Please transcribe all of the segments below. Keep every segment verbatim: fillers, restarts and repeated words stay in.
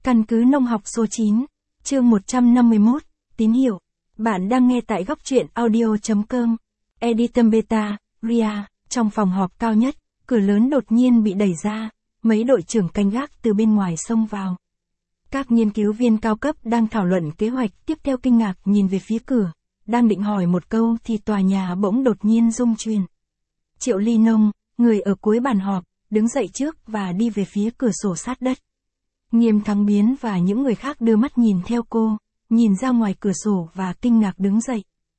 Căn cứ nông học số chín, chương một trăm năm mươi mốt, tín hiệu. Bạn đang nghe tại góc truyện audio.com. Editum Beta, Ria, trong phòng họp cao nhất, cửa lớn đột nhiên bị đẩy ra, mấy đội trưởng canh gác từ bên ngoài xông vào. Các nghiên cứu viên cao cấp đang thảo luận kế hoạch tiếp theo kinh ngạc nhìn về phía cửa, đang định hỏi một câu thì tòa nhà bỗng đột nhiên rung chuyển. Triệu Ly Nông, người ở cuối bàn họp, đứng dậy trước và đi về phía cửa sổ sát đất. Nghiêm Thắng Biến và những người khác đưa mắt nhìn theo cô, nhìn ra ngoài cửa sổ và kinh ngạc đứng dậy.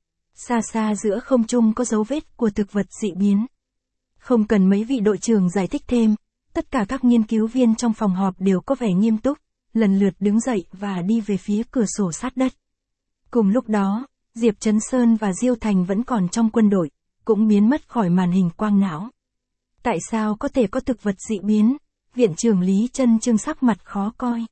Xa xa giữa không trung có dấu vết của thực vật dị biến. Không cần mấy vị đội trưởng giải thích thêm, tất cả các nghiên cứu viên trong phòng họp đều có vẻ nghiêm túc, lần lượt đứng dậy và đi về phía cửa sổ sát đất. Cùng lúc đó, Diệp Chấn Sơn và Diêu Thành vẫn còn trong quân đội, cũng biến mất khỏi màn hình quang não. Tại sao có thể có thực vật dị biến? Viện trưởng Lý Chân Chương sắc mặt khó coi.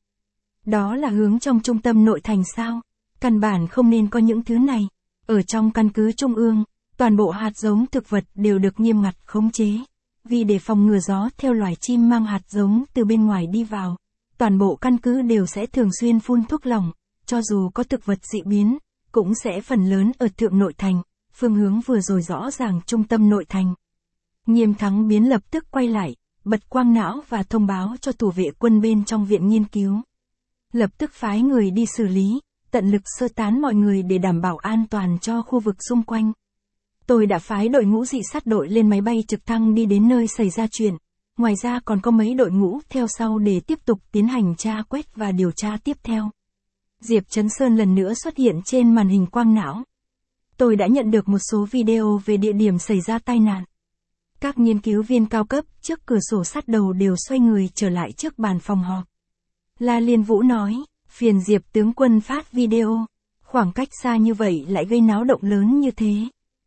Đó là hướng trong trung tâm nội thành sao? Căn bản không nên có những thứ này. Ở trong căn cứ trung ương, toàn bộ hạt giống thực vật đều được nghiêm ngặt khống chế. Vì để phòng ngừa gió theo loài chim mang hạt giống từ bên ngoài đi vào, toàn bộ căn cứ đều sẽ thường xuyên phun thuốc lỏng, cho dù có thực vật dị biến, cũng sẽ phần lớn ở thượng nội thành, phương hướng vừa rồi rõ ràng trung tâm nội thành. Nghiêm Thắng Biến lập tức quay lại, bật quang não và thông báo cho thủ vệ quân bên trong viện nghiên cứu. Lập tức phái người đi xử lý, tận lực sơ tán mọi người để đảm bảo an toàn cho khu vực xung quanh. Tôi đã phái đội ngũ dị sát đội lên máy bay trực thăng đi đến nơi xảy ra chuyện. Ngoài ra còn có mấy đội ngũ theo sau để tiếp tục tiến hành tra quét và điều tra tiếp theo. Diệp Chấn Sơn lần nữa xuất hiện trên màn hình quang não. Tôi đã nhận được một số video về địa điểm xảy ra tai nạn. Các nghiên cứu viên cao cấp trước cửa sổ sát đầu đều xoay người trở lại trước bàn phòng họp. La Liên Vũ nói, phiền Diệp tướng quân phát video, khoảng cách xa như vậy lại gây náo động lớn như thế.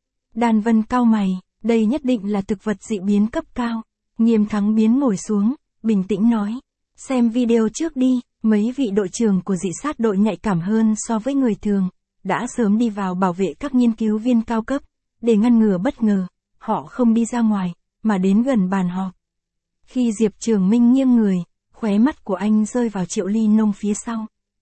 Đan Vân cau mày, đây nhất định là thực vật dị biến cấp cao. Nghiêm Thắng Biến ngồi xuống, bình tĩnh nói, xem video trước đi. Mấy vị đội trưởng của dị sát đội nhạy cảm hơn so với người thường, đã sớm đi vào bảo vệ các nghiên cứu viên cao cấp, để ngăn ngừa bất ngờ. Họ không đi ra ngoài, mà đến gần bàn họp. Khi Diệp Trường Minh nghiêng người, khóe mắt của anh rơi vào Triệu Ly Nông phía sau.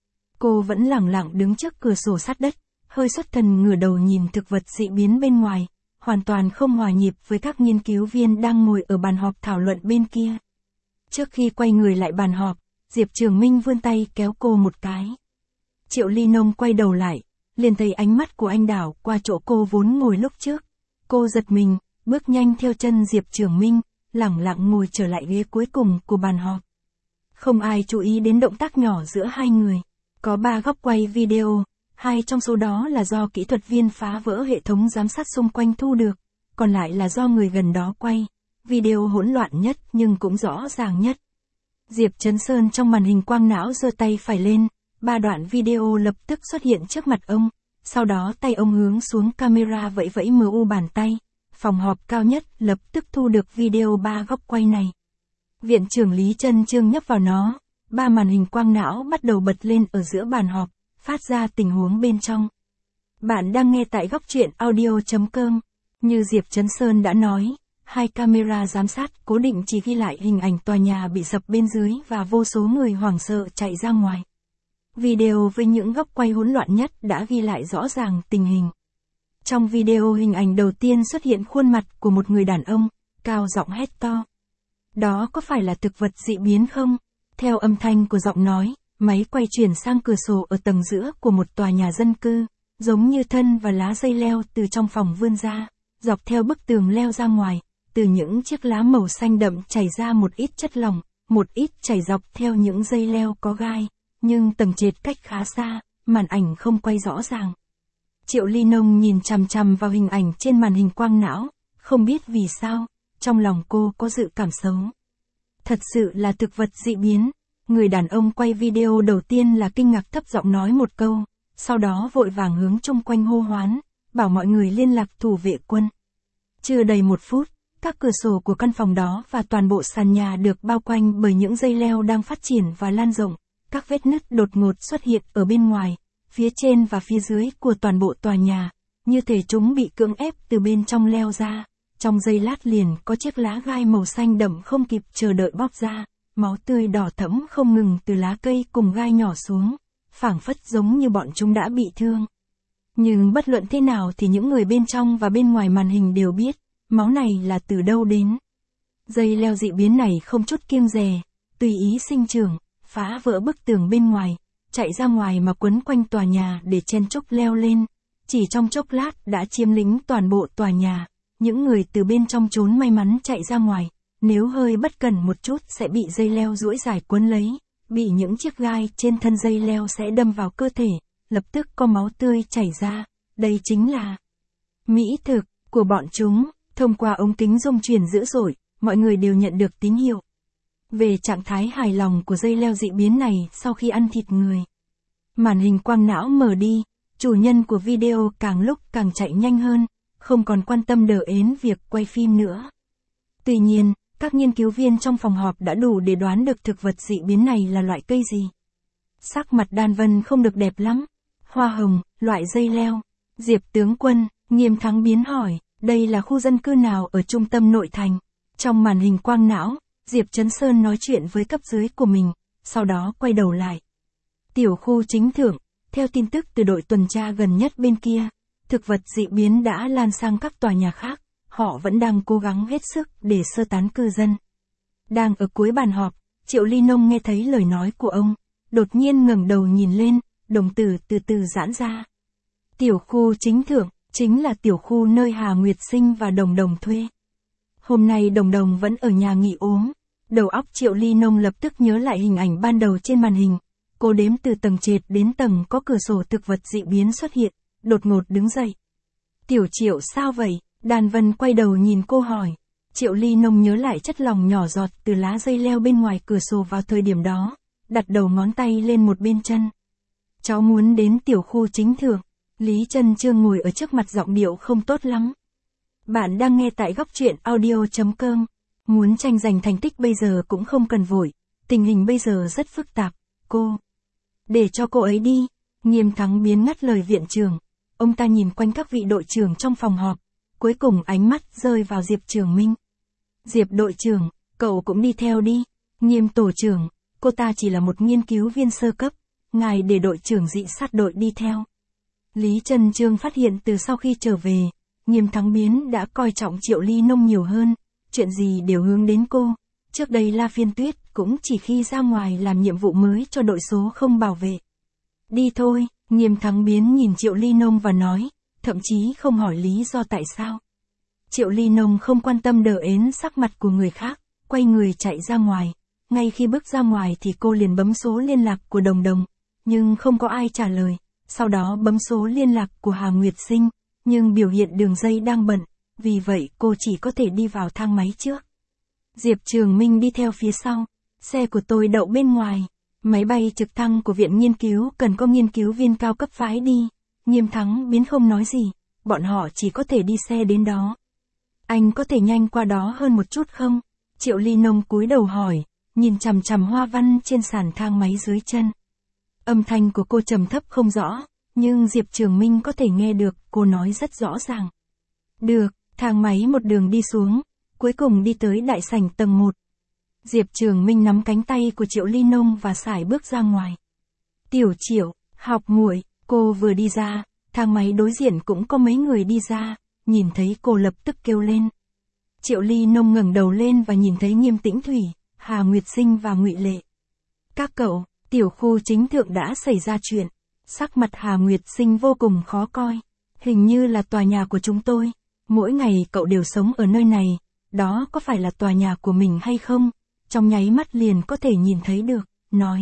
Cô vẫn lẳng lặng đứng trước cửa sổ sát đất, hơi xuất thần ngửa đầu nhìn thực vật dị biến bên ngoài, hoàn toàn không hòa nhịp với các nghiên cứu viên đang ngồi ở bàn họp thảo luận bên kia. Trước khi quay người lại bàn họp, Diệp Trường Minh vươn tay kéo cô một cái. Triệu Ly Nông quay đầu lại, liền thấy ánh mắt của anh đảo qua chỗ cô vốn ngồi lúc trước. Cô giật mình, bước nhanh theo chân Diệp Trường Minh, lẳng lặng ngồi trở lại ghế cuối cùng của bàn họp. Không ai chú ý đến động tác nhỏ giữa hai người. Có ba góc quay video, hai trong số đó là do kỹ thuật viên phá vỡ hệ thống giám sát xung quanh thu được, còn lại là do người gần đó quay. Video hỗn loạn nhất nhưng cũng rõ ràng nhất. Diệp Chấn Sơn trong màn hình quang não giơ tay phải lên, ba đoạn video lập tức xuất hiện trước mặt ông, sau đó tay ông hướng xuống camera vẫy vẫy mờ u bàn tay. Phòng họp cao nhất lập tức thu được video ba góc quay này. Viện trưởng Lý Chân Chương nhấp vào nó, ba màn hình quang não bắt đầu bật lên ở giữa bàn họp, phát ra tình huống bên trong. Bạn đang nghe tại góc truyện audio.com. Như Diệp Chấn Sơn đã nói, hai camera giám sát cố định chỉ ghi lại hình ảnh tòa nhà bị sập bên dưới và vô số người hoảng sợ chạy ra ngoài. Video với những góc quay hỗn loạn nhất đã ghi lại rõ ràng tình hình. Trong video hình ảnh đầu tiên xuất hiện khuôn mặt của một người đàn ông, cao giọng hét to. Đó có phải là thực vật dị biến không? Theo âm thanh của giọng nói, máy quay chuyển sang cửa sổ ở tầng giữa của một tòa nhà dân cư, giống như thân và lá dây leo từ trong phòng vươn ra, dọc theo bức tường leo ra ngoài, từ những chiếc lá màu xanh đậm chảy ra một ít chất lỏng, một ít chảy dọc theo những dây leo có gai, nhưng tầng trệt cách khá xa, màn ảnh không quay rõ ràng. Triệu Ly Nông nhìn chằm chằm vào hình ảnh trên màn hình quang não, không biết vì sao, trong lòng cô có dự cảm xấu. Thật sự là thực vật dị biến. Người đàn ông quay video đầu tiên là kinh ngạc thấp giọng nói một câu, sau đó vội vàng hướng chung quanh hô hoán, bảo mọi người liên lạc thủ vệ quân. Chưa đầy một phút, các cửa sổ của căn phòng đó và toàn bộ sàn nhà được bao quanh bởi những dây leo đang phát triển và lan rộng, các vết nứt đột ngột xuất hiện ở bên ngoài, phía trên và phía dưới của toàn bộ tòa nhà, như thể chúng bị cưỡng ép từ bên trong leo ra. Trong giây lát liền có chiếc lá gai màu xanh đậm không kịp chờ đợi bóc ra, máu tươi đỏ thẫm không ngừng từ lá cây cùng gai nhỏ xuống, phảng phất giống như bọn chúng đã bị thương. Nhưng bất luận thế nào thì những người bên trong và bên ngoài màn hình đều biết, máu này là từ đâu đến. Dây leo dị biến này không chút kiêng dè, tùy ý sinh trưởng, phá vỡ bức tường bên ngoài, chạy ra ngoài mà quấn quanh tòa nhà để chen chúc leo lên. Chỉ trong chốc lát đã chiếm lĩnh toàn bộ tòa nhà, những người từ bên trong trốn may mắn chạy ra ngoài, nếu hơi bất cẩn một chút sẽ bị dây leo duỗi dài quấn lấy, bị những chiếc gai trên thân dây leo sẽ đâm vào cơ thể, lập tức có máu tươi chảy ra, đây chính là mỹ thực của bọn chúng. Thông qua ống kính rung chuyển dữ dội, mọi người đều nhận được tín hiệu về trạng thái hài lòng của dây leo dị biến này sau khi ăn thịt người. Màn hình quang não mở đi, chủ nhân của video càng lúc càng chạy nhanh hơn, không còn quan tâm đờ ến việc quay phim nữa. Tuy nhiên, các nghiên cứu viên trong phòng họp đã đủ để đoán được thực vật dị biến này là loại cây gì. Sắc mặt Đan Vân không được đẹp lắm. Hoa hồng, loại dây leo. Diệp tướng quân, Nghiêm Thắng Biến hỏi, đây là khu dân cư nào ở trung tâm nội thành? Trong màn hình quang não, Diệp Chấn Sơn nói chuyện với cấp dưới của mình, sau đó quay đầu lại. Tiểu khu chính thượng, theo tin tức từ đội tuần tra gần nhất bên kia, thực vật dị biến đã lan sang các tòa nhà khác, họ vẫn đang cố gắng hết sức để sơ tán cư dân. Đang ở cuối bàn họp, Triệu Ly Nông nghe thấy lời nói của ông, đột nhiên ngẩng đầu nhìn lên, đồng tử từ từ giãn ra. Tiểu khu chính thượng, chính là tiểu khu nơi Hà Nguyệt Sinh và Đồng Đồng thuê. Hôm nay Đồng Đồng vẫn ở nhà nghỉ ốm, đầu óc Triệu Ly Nông lập tức nhớ lại hình ảnh ban đầu trên màn hình. Cô đếm từ tầng trệt đến tầng có cửa sổ thực vật dị biến xuất hiện, đột ngột đứng dậy. Tiểu Triệu sao vậy? Đan Vân quay đầu nhìn cô hỏi. Triệu Ly Nông nhớ lại chất lỏng nhỏ giọt từ lá dây leo bên ngoài cửa sổ vào thời điểm đó, đặt đầu ngón tay lên một bên chân. Cháu muốn đến tiểu khu chính thượng. Lý Trân Trương ngồi ở trước mặt giọng điệu không tốt lắm. Bạn đang nghe tại góc truyện audio chấm com. Muốn tranh giành thành tích bây giờ cũng không cần vội, tình hình bây giờ rất phức tạp, cô. Để cho cô ấy đi. Nghiêm Thắng Biến ngắt lời viện trưởng. Ông ta nhìn quanh các vị đội trưởng trong phòng họp, cuối cùng ánh mắt rơi vào Diệp Trường Minh. Diệp đội trưởng, cậu cũng đi theo đi. Nghiêm tổ trưởng, cô ta chỉ là một nghiên cứu viên sơ cấp, ngài để đội trưởng dị sát đội đi theo. Lý Trân Trương phát hiện từ sau khi trở về, Nghiêm Thắng Biến đã coi trọng Triệu Ly Nông nhiều hơn, chuyện gì đều hướng đến cô. Trước đây La Phiên Tuyết cũng chỉ khi ra ngoài làm nhiệm vụ mới cho đội số không bảo vệ. Đi thôi, Nghiêm Thắng Biến nhìn Triệu Ly Nông và nói, thậm chí không hỏi lý do tại sao. Triệu Ly Nông không quan tâm đờ ến sắc mặt của người khác, quay người chạy ra ngoài. Ngay khi bước ra ngoài thì cô liền bấm số liên lạc của Đồng Đồng, nhưng không có ai trả lời. Sau đó bấm số liên lạc của Hà Nguyệt Sinh, nhưng biểu hiện đường dây đang bận, vì vậy cô chỉ có thể đi vào thang máy trước. Diệp Trường Minh đi theo phía sau, xe của tôi đậu bên ngoài, máy bay trực thăng của viện nghiên cứu cần có nghiên cứu viên cao cấp phái đi. Nghiêm Thắng Biến không nói gì, bọn họ chỉ có thể đi xe đến đó. Anh có thể nhanh qua đó hơn một chút không? Triệu Ly Nông cúi đầu hỏi, nhìn chằm chằm hoa văn trên sàn thang máy dưới chân. Âm thanh của cô trầm thấp không rõ, nhưng Diệp Trường Minh có thể nghe được, cô nói rất rõ ràng. Được, thang máy một đường đi xuống, cuối cùng đi tới đại sảnh tầng một. Diệp Trường Minh nắm cánh tay của Triệu Ly Nông và sải bước ra ngoài. Tiểu Triệu, học muội, cô vừa đi ra, thang máy đối diện cũng có mấy người đi ra, nhìn thấy cô lập tức kêu lên. Triệu Ly Nông ngẩng đầu lên và nhìn thấy Nghiêm Tĩnh Thủy, Hà Nguyệt Sinh và Ngụy Lệ. Các cậu, tiểu khu chính thượng đã xảy ra chuyện. Sắc mặt Hà Nguyệt Sinh vô cùng khó coi. Hình như là tòa nhà của chúng tôi. Mỗi ngày cậu đều sống ở nơi này. Đó có phải là tòa nhà của mình hay không? Trong nháy mắt liền có thể nhìn thấy được, nói.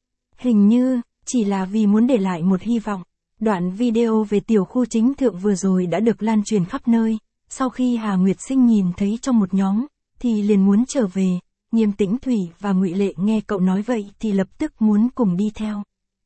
Hình như, chỉ là vì muốn để lại một hy vọng. Đoạn video về tiểu khu chính thượng vừa rồi đã được lan truyền khắp nơi. Sau khi Hà Nguyệt Sinh nhìn thấy trong một nhóm, thì liền muốn trở về. Nghiêm Tĩnh Thủy và Ngụy Lệ nghe cậu nói vậy thì lập tức muốn cùng đi theo.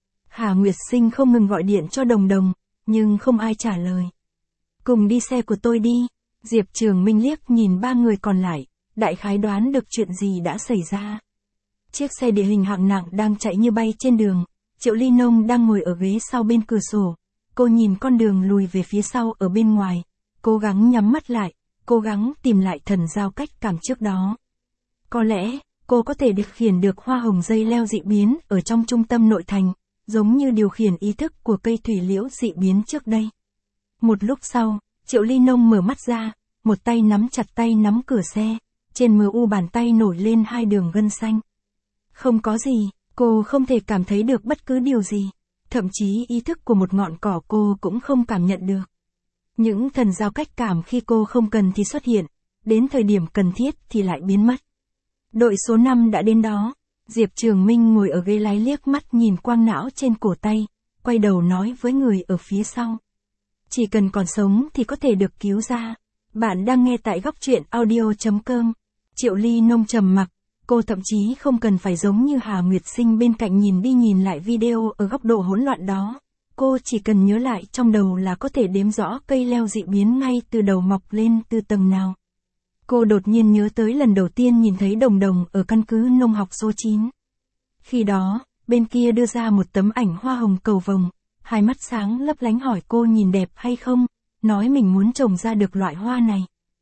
Hà Nguyệt Sinh không ngừng gọi điện cho Đồng Đồng, nhưng không ai trả lời. Cùng đi xe của tôi đi. Diệp Trường Minh liếc nhìn ba người còn lại, đại khái đoán được chuyện gì đã xảy ra. Chiếc xe địa hình hạng nặng đang chạy như bay trên đường, Triệu Ly Nông đang ngồi ở ghế sau bên cửa sổ. Cô nhìn con đường lùi về phía sau ở bên ngoài, cố gắng nhắm mắt lại, cố gắng tìm lại thần giao cách cảm trước đó. Có lẽ, cô có thể điều khiển được hoa hồng dây leo dị biến ở trong trung tâm nội thành, giống như điều khiển ý thức của cây thủy liễu dị biến trước đây. Một lúc sau, Triệu Ly Nông mở mắt ra, một tay nắm chặt tay nắm cửa xe, trên mờ u bàn tay nổi lên hai đường gân xanh. Không có gì, cô không thể cảm thấy được bất cứ điều gì, thậm chí ý thức của một ngọn cỏ cô cũng không cảm nhận được. Những thần giao cách cảm khi cô không cần thì xuất hiện, đến thời điểm cần thiết thì lại biến mất. Đội số năm đã đến đó, Diệp Trường Minh ngồi ở ghế lái liếc mắt nhìn quang não trên cổ tay, quay đầu nói với người ở phía sau. Chỉ cần còn sống thì có thể được cứu ra. Bạn đang nghe tại góc truyện audio chấm com. Triệu Ly Nông trầm mặc, cô thậm chí không cần phải giống như Hà Nguyệt Sinh bên cạnh nhìn đi nhìn lại video ở góc độ hỗn loạn đó. Cô chỉ cần nhớ lại trong đầu là có thể đếm rõ cây leo dị biến ngay từ đầu mọc lên từ tầng nào. Cô đột nhiên nhớ tới lần đầu tiên nhìn thấy Đồng Đồng ở căn cứ nông học số chín. Khi đó, bên kia đưa ra một tấm ảnh hoa hồng cầu vồng, hai mắt sáng lấp lánh hỏi cô nhìn đẹp hay không, nói mình muốn trồng ra được loại hoa này.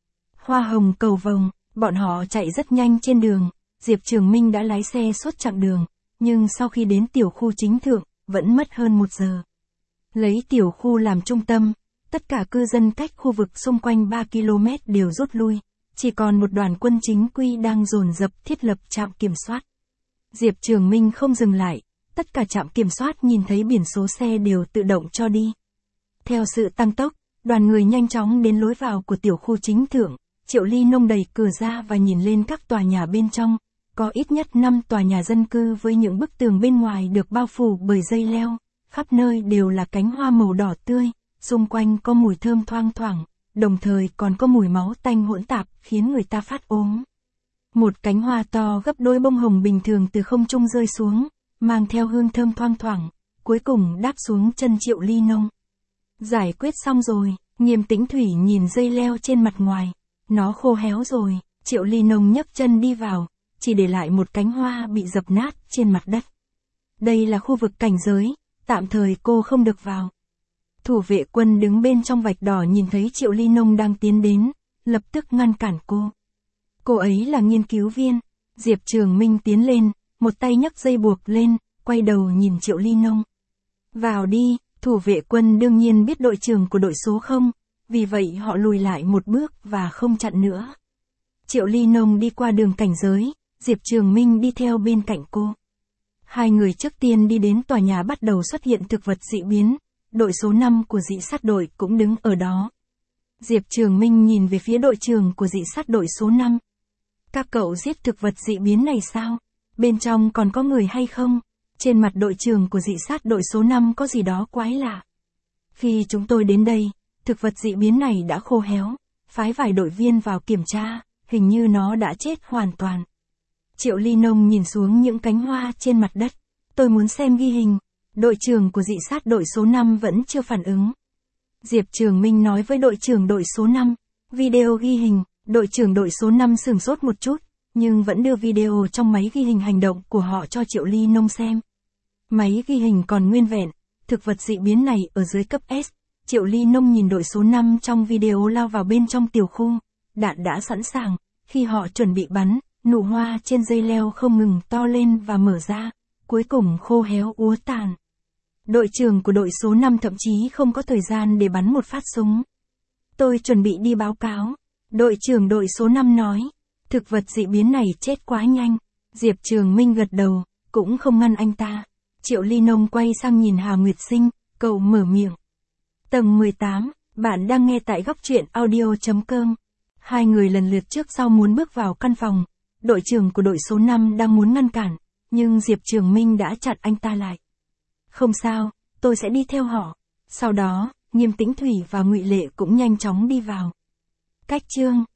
Hoa hồng cầu vồng, bọn họ chạy rất nhanh trên đường, Diệp Trường Minh đã lái xe suốt chặng đường, nhưng sau khi đến tiểu khu chính thượng, vẫn mất hơn một giờ. Lấy tiểu khu làm trung tâm, tất cả cư dân cách khu vực xung quanh ba ki lô mét đều rút lui, chỉ còn một đoàn quân chính quy đang dồn dập thiết lập trạm kiểm soát. Diệp Trường Minh không dừng lại, tất cả trạm kiểm soát nhìn thấy biển số xe đều tự động cho đi. Theo sự tăng tốc, đoàn người nhanh chóng đến lối vào của tiểu khu chính thượng, Triệu Ly Nông đẩy cửa ra và nhìn lên các tòa nhà bên trong, có ít nhất năm tòa nhà dân cư với những bức tường bên ngoài được bao phủ bởi dây leo, khắp nơi đều là cánh hoa màu đỏ tươi, xung quanh có mùi thơm thoang thoảng, đồng thời còn có mùi máu tanh hỗn tạp khiến người ta phát ốm. Một cánh hoa to gấp đôi bông hồng bình thường từ không trung rơi xuống, mang theo hương thơm thoang thoảng, cuối cùng đáp xuống chân Triệu Ly Nông. Giải quyết xong rồi, Nghiêm Tĩnh Thủy nhìn dây leo trên mặt ngoài, nó khô héo rồi, Triệu Ly Nông nhấc chân đi vào, chỉ để lại một cánh hoa bị dập nát trên mặt đất. Đây là khu vực cảnh giới, tạm thời cô không được vào. Thủ vệ quân đứng bên trong vạch đỏ nhìn thấy Triệu Ly Nông đang tiến đến, lập tức ngăn cản cô. Cô ấy là nghiên cứu viên. Diệp Trường Minh tiến lên, một tay nhấc dây buộc lên, quay đầu nhìn Triệu Ly Nông. Vào đi, thủ vệ quân đương nhiên biết đội trưởng của đội số không, vì vậy họ lùi lại một bước và không chặn nữa. Triệu Ly Nông đi qua đường cảnh giới, Diệp Trường Minh đi theo bên cạnh cô. Hai người trước tiên đi đến tòa nhà bắt đầu xuất hiện thực vật dị biến, đội số năm của dị sát đội cũng đứng ở đó. Diệp Trường Minh nhìn về phía đội trưởng của dị sát đội số năm. Các cậu giết thực vật dị biến này sao? Bên trong còn có người hay không? Trên mặt đội trưởng của dị sát đội số năm có gì đó quái lạ. Khi chúng tôi đến đây, thực vật dị biến này đã khô héo, phái vài đội viên vào kiểm tra, hình như nó đã chết hoàn toàn. Triệu Ly Nông nhìn xuống những cánh hoa trên mặt đất. Tôi muốn xem ghi hình. Đội trưởng của dị sát đội số năm vẫn chưa phản ứng. Diệp Trường Minh nói với đội trưởng đội số năm, video ghi hình. Đội trưởng đội số năm sửng sốt một chút, nhưng vẫn đưa video trong máy ghi hình hành động của họ cho Triệu Ly Nông xem. Máy ghi hình còn nguyên vẹn, thực vật dị biến này ở dưới cấp S. Triệu Ly Nông nhìn đội số năm trong video lao vào bên trong tiểu khu. Đạn đã sẵn sàng, khi họ chuẩn bị bắn, nụ hoa trên dây leo không ngừng to lên và mở ra, cuối cùng khô héo úa tàn. Đội trưởng của đội số năm thậm chí không có thời gian để bắn một phát súng. Tôi chuẩn bị đi báo cáo. Đội trưởng đội số năm nói, thực vật dị biến này chết quá nhanh. Diệp Trường Minh gật đầu, cũng không ngăn anh ta. Triệu Ly Nông quay sang nhìn Hà Nguyệt Sinh, cậu mở miệng. Tầng mười tám, bạn đang nghe tại góc truyện audio chấm com. Hai người lần lượt trước sau muốn bước vào căn phòng. Đội trưởng của đội số năm đang muốn ngăn cản, nhưng Diệp Trường Minh đã chặn anh ta lại. Không sao, tôi sẽ đi theo họ. Sau đó, Nghiêm Tĩnh Thủy và Ngụy Lệ cũng nhanh chóng đi vào. Cách chương